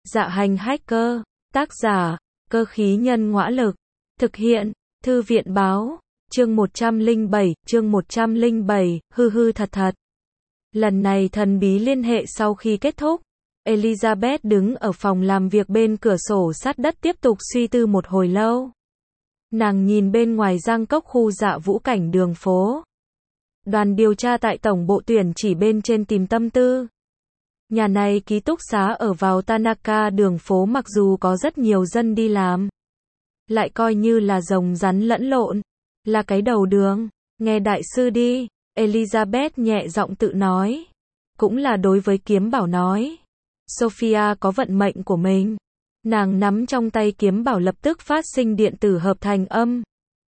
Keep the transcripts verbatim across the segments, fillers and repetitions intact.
Dạ hành hacker, tác giả, cơ khí nhân ngõa lực, thực hiện, thư viện báo, chương một trăm lẻ bảy, chương một trăm lẻ bảy, hư hư thật thật. Lần này thần bí liên hệ sau khi kết thúc, Elizabeth đứng ở phòng làm việc bên cửa sổ sát đất tiếp tục suy tư một hồi lâu. Nàng nhìn bên ngoài Giang Cốc khu Dạ Vũ cảnh đường phố. Đoàn điều tra tại tổng bộ tuyển chỉ bên trên tìm tâm tư. Nhà này ký túc xá ở vào Tanaka đường phố, mặc dù có rất nhiều dân đi làm, lại coi như là rồng rắn lẫn lộn, là cái đầu đường. Nghe đại sư đi, Elizabeth nhẹ giọng tự nói. Cũng là đối với Kiếm Bảo nói. Sophia có vận mệnh của mình. Nàng nắm trong tay Kiếm Bảo lập tức phát sinh điện tử hợp thành âm.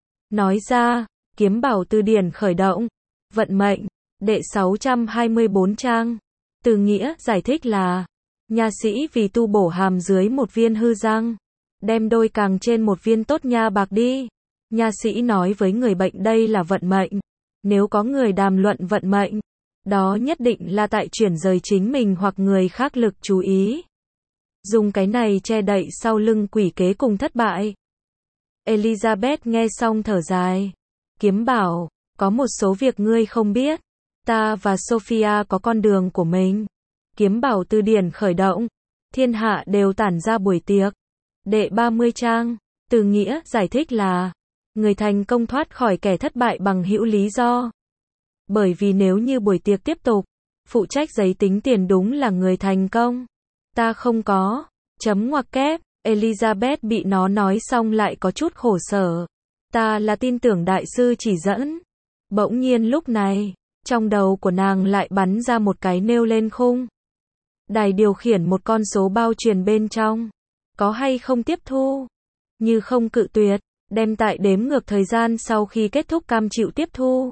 Nói ra, Kiếm Bảo từ điển khởi động. Vận mệnh, đệ sáu trăm hai mươi bốn trang. Từ nghĩa giải thích là, nha sĩ vì tu bổ hàm dưới một viên hư răng, đem đôi càng trên một viên tốt nha bạc đi. Nha sĩ nói với người bệnh đây là vận mệnh. Nếu có người đàm luận vận mệnh, đó nhất định là tại chuyển rời chính mình hoặc người khác lực chú ý. Dùng cái này che đậy sau lưng quỷ kế cùng thất bại. Elizabeth nghe xong thở dài. Kiếm Bảo, có một số việc ngươi không biết. Ta và Sophia có con đường của mình. Kiếm Bảo từ điển khởi động. Thiên hạ đều tản ra buổi tiệc. Đệ ba mươi trang. Từ nghĩa giải thích là, người thành công thoát khỏi kẻ thất bại bằng hữu lý do. Bởi vì nếu như buổi tiệc tiếp tục, phụ trách giấy tính tiền đúng là người thành công. Ta không có. Chấm ngoặc kép. Elizabeth bị nó nói xong lại có chút khổ sở. Ta là tin tưởng đại sư chỉ dẫn. Bỗng nhiên lúc này, trong đầu của nàng lại bắn ra một cái nêu lên khung. Đài điều khiển một con số bao truyền bên trong. Có hay không tiếp thu? Như không cự tuyệt, đem tại đếm ngược thời gian sau khi kết thúc cam chịu tiếp thu.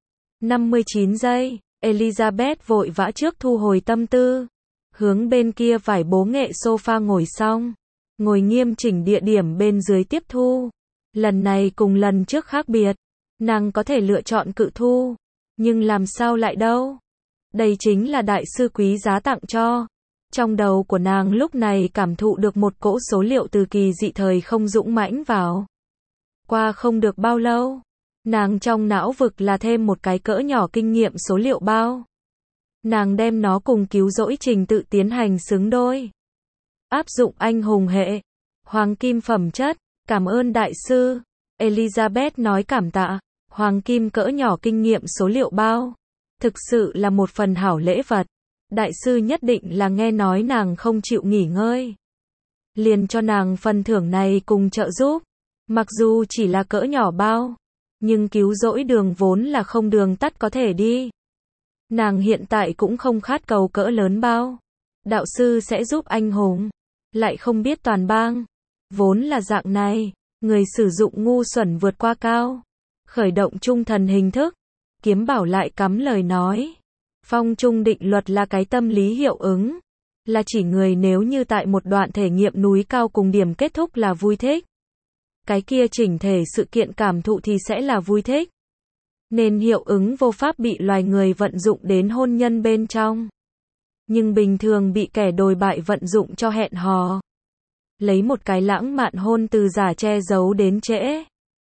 năm mươi chín giây, Elizabeth vội vã trước thu hồi tâm tư. Hướng bên kia vải bố nghệ sofa ngồi xong. Ngồi nghiêm chỉnh địa điểm bên dưới tiếp thu. Lần này cùng lần trước khác biệt. Nàng có thể lựa chọn cự thu. Nhưng làm sao lại đâu? Đây chính là đại sư quý giá tặng cho. Trong đầu của nàng lúc này cảm thụ được một cỗ số liệu từ kỳ dị thời không dũng mãnh vào. Qua không được bao lâu, nàng trong não vực là thêm một cái cỡ nhỏ kinh nghiệm số liệu bao. Nàng đem nó cùng cứu rỗi trình tự tiến hành xứng đôi. Áp dụng anh hùng hệ. Hoàng kim phẩm chất. Cảm ơn đại sư. Elizabeth nói cảm tạ. Hoàng kim cỡ nhỏ kinh nghiệm số liệu bao. Thực sự là một phần hảo lễ vật. Đại sư nhất định là nghe nói nàng không chịu nghỉ ngơi. Liền cho nàng phần thưởng này cùng trợ giúp. Mặc dù chỉ là cỡ nhỏ bao. Nhưng cứu rỗi đường vốn là không đường tắt có thể đi. Nàng hiện tại cũng không khát cầu cỡ lớn bao. Đạo sư sẽ giúp anh hùng. Lại không biết toàn bang. Vốn là dạng này. Người sử dụng ngu xuẩn vượt qua cao. Khởi động trung thần hình thức. Kiếm Bảo lại cắm lời nói. Phong trung định luật là cái tâm lý hiệu ứng. Là chỉ người nếu như tại một đoạn thể nghiệm núi cao cùng điểm kết thúc là vui thích. Cái kia chỉnh thể sự kiện cảm thụ thì sẽ là vui thích. Nên hiệu ứng vô pháp bị loài người vận dụng đến hôn nhân bên trong. Nhưng bình thường bị kẻ đồi bại vận dụng cho hẹn hò. Lấy một cái lãng mạn hôn từ giả che giấu đến trễ.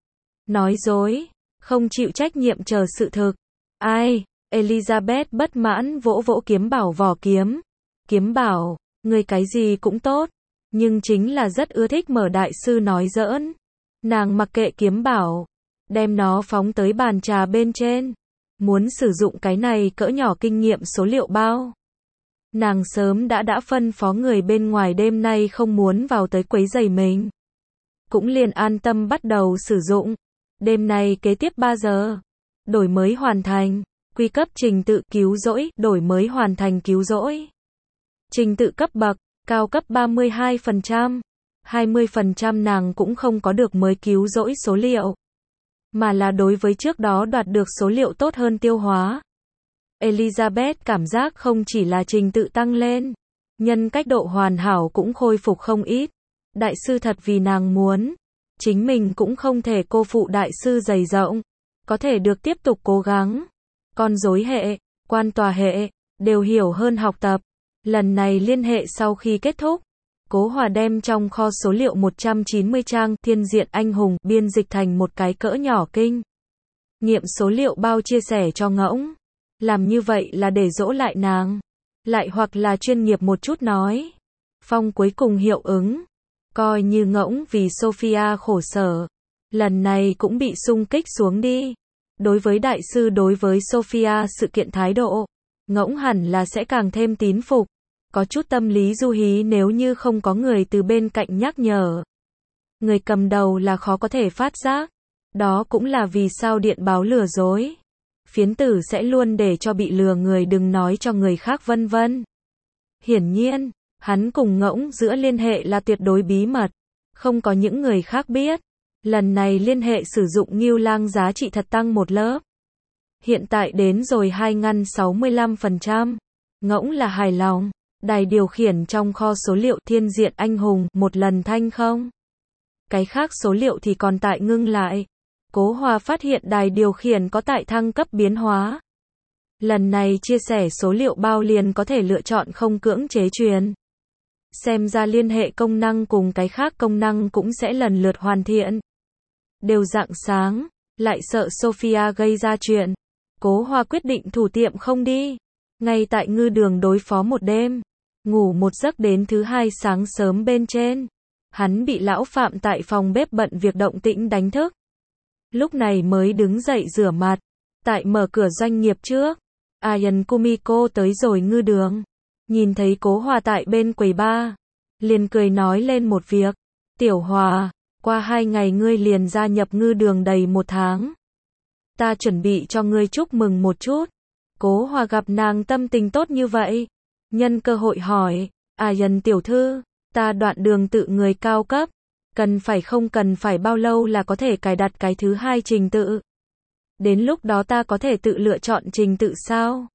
Nói dối. Không chịu trách nhiệm chờ sự thực. Ai? Elizabeth bất mãn vỗ vỗ Kiếm Bảo vỏ kiếm. Kiếm Bảo, người cái gì cũng tốt. Nhưng chính là rất ưa thích mở đại sư nói giỡn. Nàng mặc kệ Kiếm Bảo. Đem nó phóng tới bàn trà bên trên. Muốn sử dụng cái này cỡ nhỏ kinh nghiệm số liệu bao. Nàng sớm đã đã phân phó người bên ngoài đêm nay không muốn vào tới quấy rầy mình. Cũng liền an tâm bắt đầu sử dụng. Đêm nay kế tiếp ba giờ. Đổi mới hoàn thành. Quy cấp trình tự cứu rỗi, đổi mới hoàn thành cứu rỗi. Trình tự cấp bậc, cao cấp ba mươi hai phần trăm. hai mươi phần trăm nàng cũng không có được mới cứu rỗi số liệu. Mà là đối với trước đó đoạt được số liệu tốt hơn tiêu hóa. Elizabeth cảm giác không chỉ là trình tự tăng lên. Nhân cách độ hoàn hảo cũng khôi phục không ít. Đại sư thật vì nàng muốn. Chính mình cũng không thể cô phụ đại sư dày rộng. Có thể được tiếp tục cố gắng. Con rối hệ, quan tòa hệ, đều hiểu hơn học tập. Lần này liên hệ sau khi kết thúc, Cố Hòa đem trong kho số liệu một trăm chín mươi trang Thiên Diện Anh Hùng biên dịch thành một cái cỡ nhỏ kinh nghiệm số liệu bao chia sẻ cho Ngỗng. Làm như vậy là để dỗ lại nàng, lại hoặc là chuyên nghiệp một chút nói. Phong cuối cùng hiệu ứng, coi như Ngỗng vì Sophia khổ sở, lần này cũng bị xung kích xuống đi. Đối với đại sư đối với Sophia sự kiện thái độ, Ngỗng hẳn là sẽ càng thêm tín phục. Có chút tâm lý du hí nếu như không có người từ bên cạnh nhắc nhở. Người cầm đầu là khó có thể phát giác. Đó cũng là vì sao điện báo lừa dối. Phiến tử sẽ luôn để cho bị lừa người đừng nói cho người khác vân vân. Hiển nhiên, hắn cùng Ngỗng giữa liên hệ là tuyệt đối bí mật. Không có những người khác biết. Lần này liên hệ sử dụng Ngưu Lang giá trị thật tăng một lớp. Hiện tại đến rồi hai ngăn sáu mươi lăm phần trăm. Ngỗng là hài lòng. Đài điều khiển trong kho số liệu Thiên Diện Anh Hùng một lần thanh không. Cái khác số liệu thì còn tại ngưng lại. Cố Hòa phát hiện đài điều khiển có tại thăng cấp biến hóa. Lần này chia sẻ số liệu bao liền có thể lựa chọn không cưỡng chế truyền. Xem ra liên hệ công năng cùng cái khác công năng cũng sẽ lần lượt hoàn thiện. Đều rạng sáng, lại sợ Sophia gây ra chuyện. Cố Hòa quyết định thủ tiệm không đi. Ngay tại ngư đường đối phó một đêm. Ngủ một giấc đến thứ hai sáng sớm bên trên. Hắn bị lão Phạm tại phòng bếp bận việc động tĩnh đánh thức. Lúc này mới đứng dậy rửa mặt. Tại mở cửa doanh nghiệp trước. Ayan Kumiko tới rồi ngư đường. Nhìn thấy Cố Hòa tại bên quầy bar. Liền cười nói lên một việc. Tiểu Hòa, qua hai ngày ngươi liền gia nhập ngư đường đầy một tháng. Ta chuẩn bị cho ngươi chúc mừng một chút. Cố Hòa gặp nàng tâm tình tốt như vậy. Nhân cơ hội hỏi, Ayan tiểu thư, ta đoạn đường tự người cao cấp. Cần phải không cần phải bao lâu là có thể cài đặt cái thứ hai trình tự. Đến lúc đó ta có thể tự lựa chọn trình tự sao?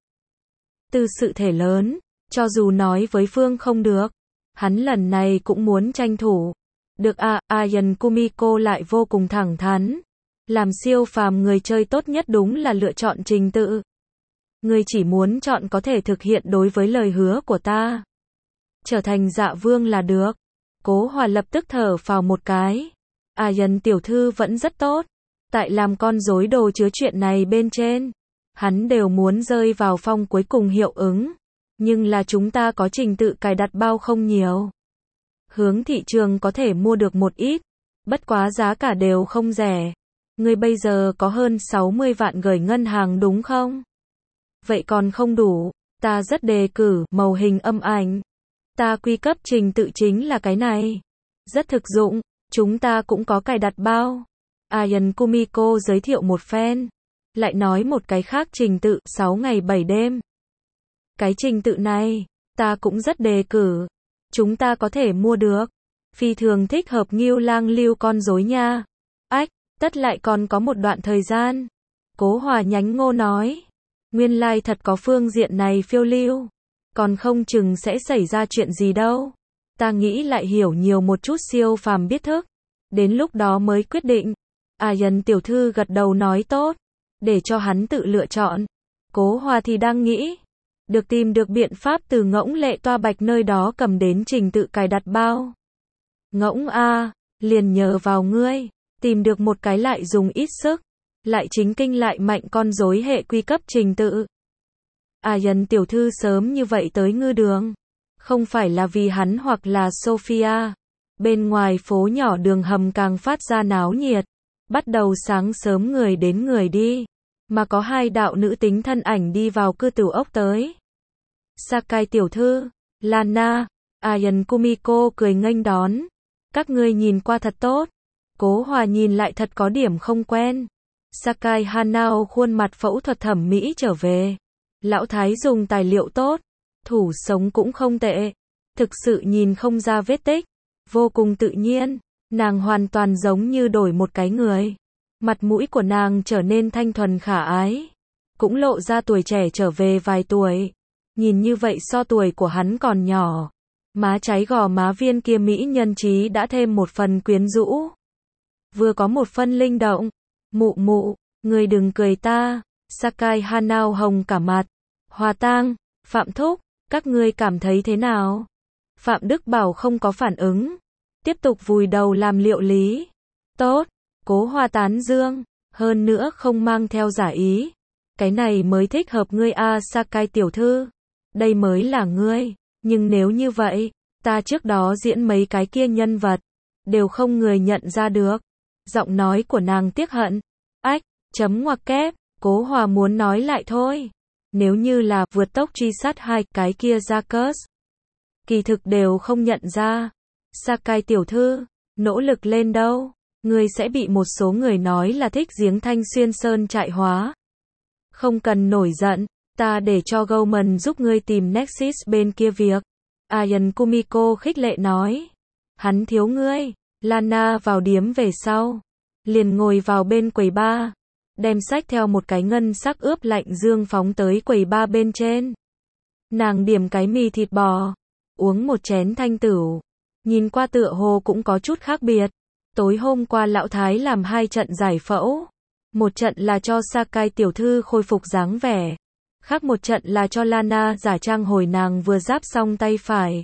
Từ sự thể lớn, cho dù nói với Phương không được. Hắn lần này cũng muốn tranh thủ. Được à, Ayan Kumiko lại vô cùng thẳng thắn. Làm siêu phàm người chơi tốt nhất đúng là lựa chọn trình tự. Ngươi chỉ muốn chọn có thể thực hiện đối với lời hứa của ta. Trở thành dạ vương là được. Cố Hòa lập tức thở phào một cái. Ayan tiểu thư vẫn rất tốt. Tại làm con rối đồ chứa chuyện này bên trên. Hắn đều muốn rơi vào phong cuối cùng hiệu ứng. Nhưng là chúng ta có trình tự cài đặt bao không nhiều. Hướng thị trường có thể mua được một ít. Bất quá giá cả đều không rẻ. Ngươi bây giờ có hơn sáu mươi vạn gửi ngân hàng đúng không? Vậy còn không đủ. Ta rất đề cử màu hình âm ảnh. Ta quy cấp trình tự chính là cái này. Rất thực dụng. Chúng ta cũng có cài đặt bao. Ayan Kumiko giới thiệu một phen. Lại nói một cái khác trình tự sáu ngày bảy đêm. Cái trình tự này, ta cũng rất đề cử. Chúng ta có thể mua được. Phi thường thích hợp Ngưu Lang lưu con rối nha. Ách, tất lại còn có một đoạn thời gian. Cố Hòa nhánh ngô nói. Nguyên lai like thật có phương diện này phiêu lưu. Còn không chừng sẽ xảy ra chuyện gì đâu. Ta nghĩ lại hiểu nhiều một chút siêu phàm biết thức. Đến lúc đó mới quyết định. Ayan tiểu thư gật đầu nói tốt. Để cho hắn tự lựa chọn. Cố Hòa thì đang nghĩ. Được tìm được biện pháp từ Ngỗng Lệ Toa Bạch nơi đó cầm đến trình tự cài đặt bao. Ngỗng a, liền nhờ vào ngươi. Tìm được một cái lại dùng ít sức. Lại chính kinh lại mạnh con rối hệ quy cấp trình tự. Ayan tiểu thư sớm như vậy tới ngư đường. Không phải là vì hắn hoặc là Sophia. Bên ngoài phố nhỏ đường hầm càng phát ra náo nhiệt. Bắt đầu sáng sớm người đến người đi. Mà có hai đạo nữ tính thân ảnh đi vào cư tửu ốc tới. Sakai tiểu thư, Lana, Ayan Kumiko cười nghênh đón. Các ngươi nhìn qua thật tốt. Cố Hòa nhìn lại thật có điểm không quen. Sakai Hanao khuôn mặt phẫu thuật thẩm mỹ trở về. Lão Thái dùng tài liệu tốt. Thủ sống cũng không tệ. Thực sự nhìn không ra vết tích. Vô cùng tự nhiên. Nàng hoàn toàn giống như đổi một cái người. Mặt mũi của nàng trở nên thanh thuần khả ái. Cũng lộ ra tuổi trẻ trở về vài tuổi. Nhìn như vậy so tuổi của hắn còn nhỏ. Má trái gò má viên kia mỹ nhân trí đã thêm một phần quyến rũ. Vừa có một phân linh động. Mụ mụ, người đừng cười ta. Sakai Hanao hồng cả mặt. Hòa Tang, Phạm Thúc, các ngươi cảm thấy thế nào? Phạm Đức Bảo không có phản ứng. Tiếp tục vùi đầu làm liệu lý. Tốt, Cố Hoa tán dương. Hơn nữa không mang theo giả ý. Cái này mới thích hợp ngươi a Sakai tiểu thư. Đây mới là ngươi. Nhưng nếu như vậy, ta trước đó diễn mấy cái kia nhân vật. Đều không người nhận ra được. Giọng nói của nàng tiếc hận. Ách, chấm ngoặc kép. Cố Hòa muốn nói lại thôi. Nếu như là vượt tốc truy sát hai cái kia ra cớt. Kỳ thực đều không nhận ra. Sakai tiểu thư, nỗ lực lên đâu. Ngươi sẽ bị một số người nói là thích giếng thanh xuyên sơn trại hóa. Không cần nổi giận, ta để cho Goldman giúp ngươi tìm Nexus bên kia việc. Ayan Kumiko khích lệ nói. Hắn thiếu ngươi. Lana vào điếm về sau. Liền ngồi vào bên quầy bar. Đem sách theo một cái ngân sắc ướp lạnh dương phóng tới quầy bar bên trên. Nàng điểm cái mì thịt bò. Uống một chén thanh tửu. Nhìn qua tựa hồ cũng có chút khác biệt. Tối hôm qua lão thái làm hai trận giải phẫu. Một trận là cho Sakai tiểu thư khôi phục dáng vẻ. Khác một trận là cho Lana giả trang hồi nàng vừa giáp xong tay phải.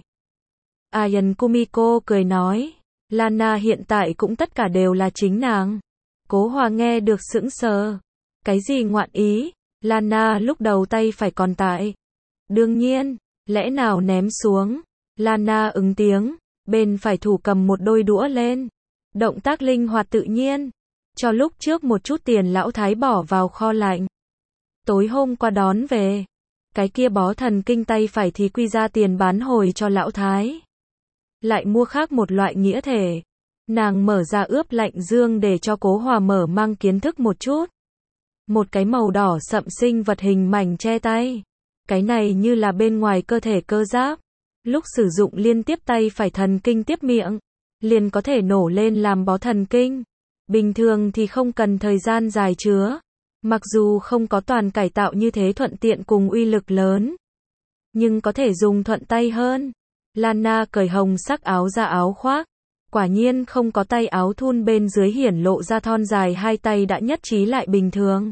Ayan Kumiko cười nói. Lana hiện tại cũng tất cả đều là chính nàng. Cố Hòa nghe được sững sờ. Cái gì ngoạn ý? Lana lúc đầu tay phải còn tại. Đương nhiên, lẽ nào ném xuống? Lana ứng tiếng. Bên phải thủ cầm một đôi đũa lên. Động tác linh hoạt tự nhiên. Cho lúc trước một chút tiền lão thái bỏ vào kho lạnh. Tối hôm qua đón về. Cái kia bó thần kinh tay phải thì quy ra tiền bán hồi cho lão thái. Lại mua khác một loại nghĩa thể. Nàng mở ra ướp lạnh dương để cho Cố Hòa mở mang kiến thức một chút. Một cái màu đỏ sậm sinh vật hình mảnh che tay. Cái này như là bên ngoài cơ thể cơ giáp. Lúc sử dụng liên tiếp tay phải thần kinh tiếp miệng. Liền có thể nổ lên làm bó thần kinh. Bình thường thì không cần thời gian dài chứa. Mặc dù không có toàn cải tạo như thế thuận tiện cùng uy lực lớn. Nhưng có thể dùng thuận tay hơn. Lana cởi hồng sắc áo ra áo khoác. Quả nhiên không có tay áo thun bên dưới hiển lộ ra thon dài hai tay đã nhất trí lại bình thường.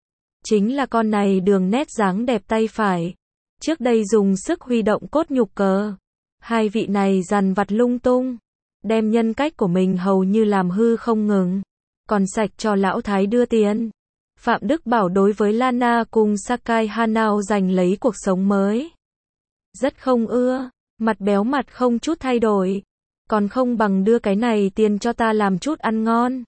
Chính là con này đường nét dáng đẹp tay phải. Trước đây dùng sức huy động cốt nhục cờ. Hai vị này dằn vặt lung tung. Đem nhân cách của mình hầu như làm hư không ngừng. Còn sạch cho lão thái đưa tiền. Phạm Đức Bảo đối với Lana cùng Sakai Hanao giành lấy cuộc sống mới. Rất không ưa. Mặt béo mặt không chút thay đổi. Còn không bằng đưa cái này tiền cho ta làm chút ăn ngon.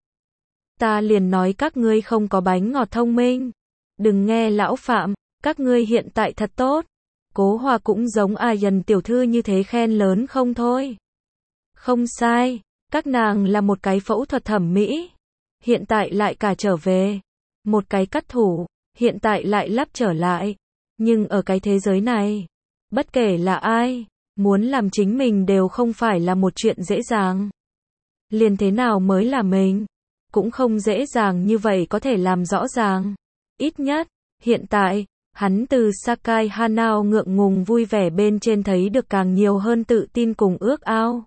Ta liền nói các ngươi không có bánh ngọt thông minh. Đừng nghe lão Phạm, các ngươi hiện tại thật tốt. Cố Hòa cũng giống Ayan tiểu thư như thế khen lớn không thôi. Không sai, các nàng là một cái phẫu thuật thẩm mỹ. Hiện tại lại cả trở về. Một cái cắt thủ, hiện tại lại lắp trở lại. Nhưng ở cái thế giới này, bất kể là ai, muốn làm chính mình đều không phải là một chuyện dễ dàng. Liền thế nào mới là mình? Cũng không dễ dàng như vậy có thể làm rõ ràng. Ít nhất, hiện tại, hắn từ Sakai Hanao ngượng ngùng vui vẻ bên trên thấy được càng nhiều hơn tự tin cùng ước ao.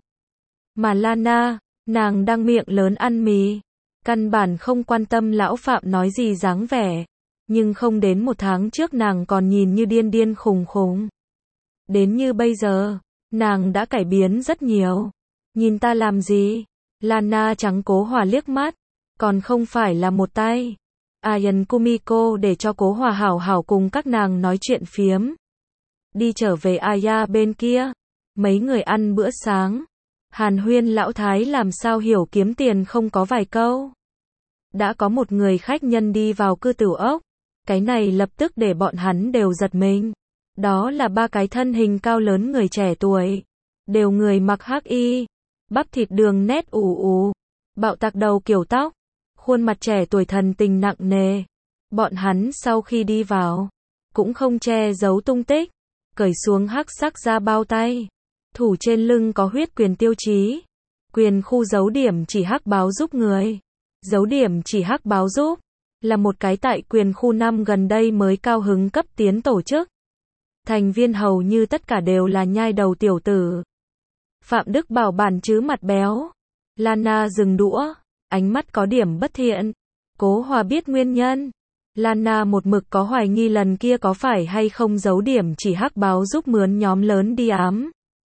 Mà Lana, nàng đang miệng lớn ăn mì. Căn bản không quan tâm lão Phạm nói gì dáng vẻ. Nhưng không đến một tháng trước nàng còn nhìn như điên điên khùng khùng. Đến như bây giờ, nàng đã cải biến rất nhiều. Nhìn ta làm gì? Lana trắng Cố Hòa liếc mắt. Còn không phải là một tay. Ayan Kumiko để cho Cố Hòa hảo hảo cùng các nàng nói chuyện phiếm. Đi trở về Aya bên kia. Mấy người ăn bữa sáng. Hàn huyên lão thái làm sao hiểu kiếm tiền không có vài câu. Đã có một người khách nhân đi vào cư tửu ốc. Cái này lập tức để bọn hắn đều giật mình. Đó là ba cái thân hình cao lớn người trẻ tuổi. Đều người mặc hắc y. Bắp thịt đường nét ù ù. Bạo tạc đầu kiểu tóc. Khuôn mặt trẻ tuổi thần tình nặng nề. Bọn hắn sau khi đi vào. Cũng không che giấu tung tích. Cởi xuống hắc sắc ra bao tay. Thủ trên lưng có huyết quyền tiêu chí. Quyền khu dấu điểm chỉ hắc báo giúp người. Dấu điểm chỉ hắc báo giúp. Là một cái tại quyền khu năm gần đây mới cao hứng cấp tiến tổ chức. Thành viên hầu như tất cả đều là nhai đầu tiểu tử. Phạm Đức Bảo bản chứ mặt béo. Lana dừng đũa. Ánh mắt có điểm bất thiện. Cố Hòa biết nguyên nhân. Lana một mực có hoài nghi lần kia có phải hay không dấu điểm chỉ hắc báo giúp mướn nhóm lớn đi ám.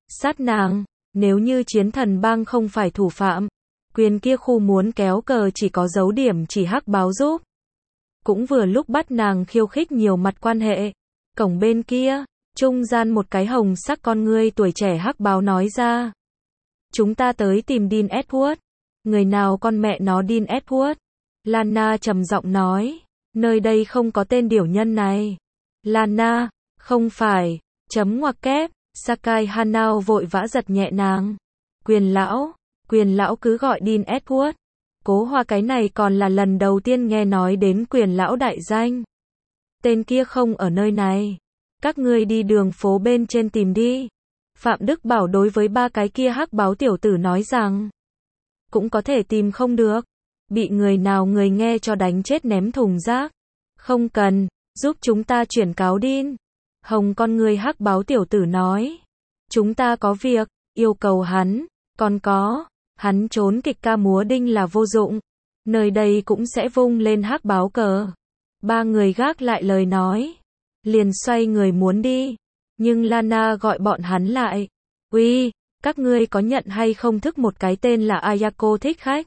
sát nàng. Nếu như chiến thần bang không phải thủ phạm, quyền kia khu muốn kéo cờ chỉ có dấu điểm chỉ hắc báo giúp. Cũng vừa lúc bắt nàng khiêu khích nhiều mặt quan hệ. Cổng bên kia, trung gian một cái hồng sắc con ngươi tuổi trẻ hắc báo nói ra. Chúng ta tới tìm Dean Edward. Người nào con mẹ nó Dean Edward? Lana trầm giọng nói. Nơi đây không có tên điểu nhân này. Lana, không phải, chấm ngoặc kép. Sakai Hanao vội vã giật nhẹ nàng. Quyền lão, quyền lão cứ gọi Dean Edward. Cố Hoa cái này còn là lần đầu tiên nghe nói đến quyền lão đại danh. Tên kia không ở nơi này. Các ngươi đi đường phố bên trên tìm đi. Phạm Đức Bảo đối với ba cái kia hắc báo tiểu tử nói rằng. Cũng có thể tìm không được. Bị người nào người nghe cho đánh chết ném thùng rác. Không cần, giúp chúng ta chuyển cáo Dean. Hồng con người hắc báo tiểu tử nói. Chúng ta có việc, yêu cầu hắn. Còn có, hắn trốn kịch ca múa đinh là vô dụng. Nơi đây cũng sẽ vung lên hắc báo cờ. Ba người gác lại lời nói. Liền xoay người muốn đi. Nhưng Lana gọi bọn hắn lại. Uy, các ngươi có nhận hay không thức một cái tên là Ayako thích khách?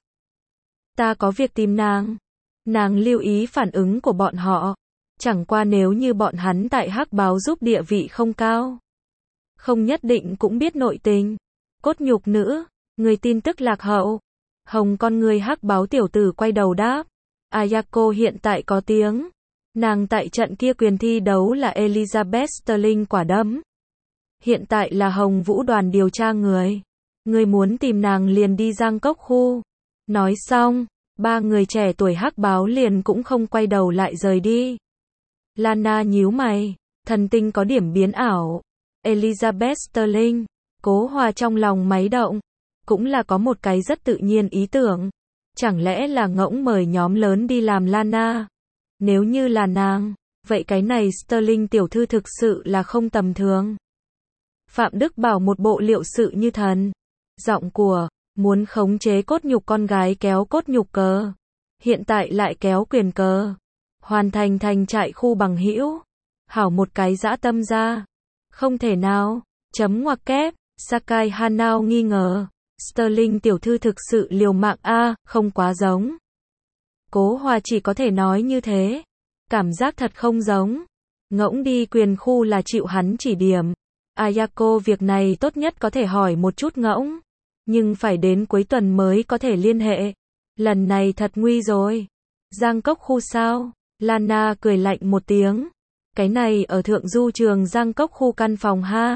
Ta có việc tìm nàng. Nàng lưu ý phản ứng của bọn họ. Chẳng qua nếu như bọn hắn tại hắc báo giúp địa vị không cao. Không nhất định cũng biết nội tình. Cốt nhục nữ, người tin tức lạc hậu. Hồng con người hắc báo tiểu tử quay đầu đáp. Ayako hiện tại có tiếng. Nàng tại trận kia quyền thi đấu là Elizabeth Sterling quả đấm. Hiện tại là Hồng Vũ đoàn điều tra người. Người muốn tìm nàng liền đi Giang Cốc khu. Nói xong, ba người trẻ tuổi hắc báo liền cũng không quay đầu lại rời đi. Lana nhíu mày, thần tinh có điểm biến ảo. Elizabeth Sterling, Cố Hòa trong lòng máy động. Cũng là có một cái rất tự nhiên ý tưởng. Chẳng lẽ là ngỗng mời nhóm lớn đi làm Lana? Nếu như là nàng, vậy cái này Sterling tiểu thư thực sự là không tầm thường. Phạm Đức Bảo một bộ liệu sự như thần. Giọng của, muốn khống chế cốt nhục con gái kéo cốt nhục cờ. Hiện tại lại kéo quyền cờ. Hoàn thành thành trại khu bằng hữu. Hảo một cái dã tâm ra. Không thể nào, chấm ngoặc kép, Sakai Hanao nghi ngờ. Sterling tiểu thư thực sự liều mạng a, không quá giống. Cố Hòa chỉ có thể nói như thế. Cảm giác thật không giống. Ngỗng đi quyền khu là chịu hắn chỉ điểm. Ayako việc này tốt nhất có thể hỏi một chút ngỗng. Nhưng phải đến cuối tuần mới có thể liên hệ. Lần này thật nguy rồi. Giang Cốc khu sao? Lana cười lạnh một tiếng. Cái này ở thượng du trường Giang Cốc khu căn phòng ha.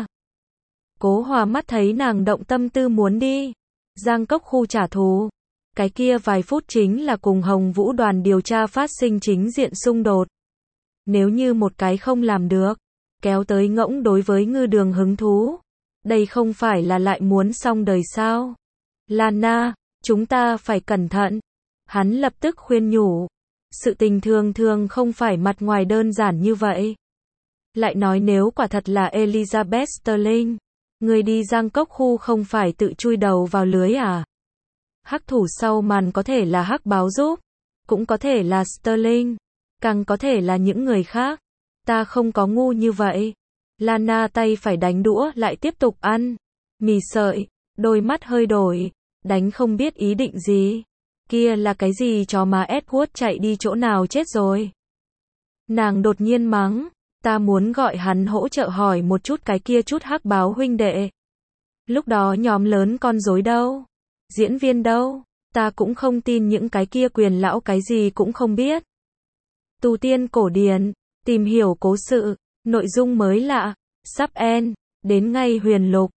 Cố Hòa mắt thấy nàng động tâm tư muốn đi. Giang Cốc khu trả thù. Cái kia vài phút chính là cùng Hồng Vũ đoàn điều tra phát sinh chính diện xung đột. Nếu như một cái không làm được, kéo tới ngỗng đối với ngư đường hứng thú. Đây không phải là lại muốn xong đời sao? Lana, chúng ta phải cẩn thận. Hắn lập tức khuyên nhủ. Sự tình thường thường không phải mặt ngoài đơn giản như vậy. Lại nói nếu quả thật là Elizabeth Sterling, người đi Giang Cốc khu không phải tự chui đầu vào lưới à? Hắc thủ sau màn có thể là hắc báo giúp, cũng có thể là Sterling, càng có thể là những người khác. Ta không có ngu như vậy. Lana tay phải đánh đũa lại tiếp tục ăn mì sợi, đôi mắt hơi đổi, đánh không biết ý định gì. Kia là cái gì chó má Edward chạy đi chỗ nào chết rồi? Nàng đột nhiên mắng, ta muốn gọi hắn hỗ trợ hỏi một chút cái kia chút hắc báo huynh đệ. Lúc đó nhóm lớn con rối đâu? Diễn viên đâu? Ta cũng không tin những cái kia quyền lão cái gì cũng không biết. Tu tiên cổ điển, tìm hiểu cố sự, nội dung mới lạ, sắp end, đến ngay huyền lục.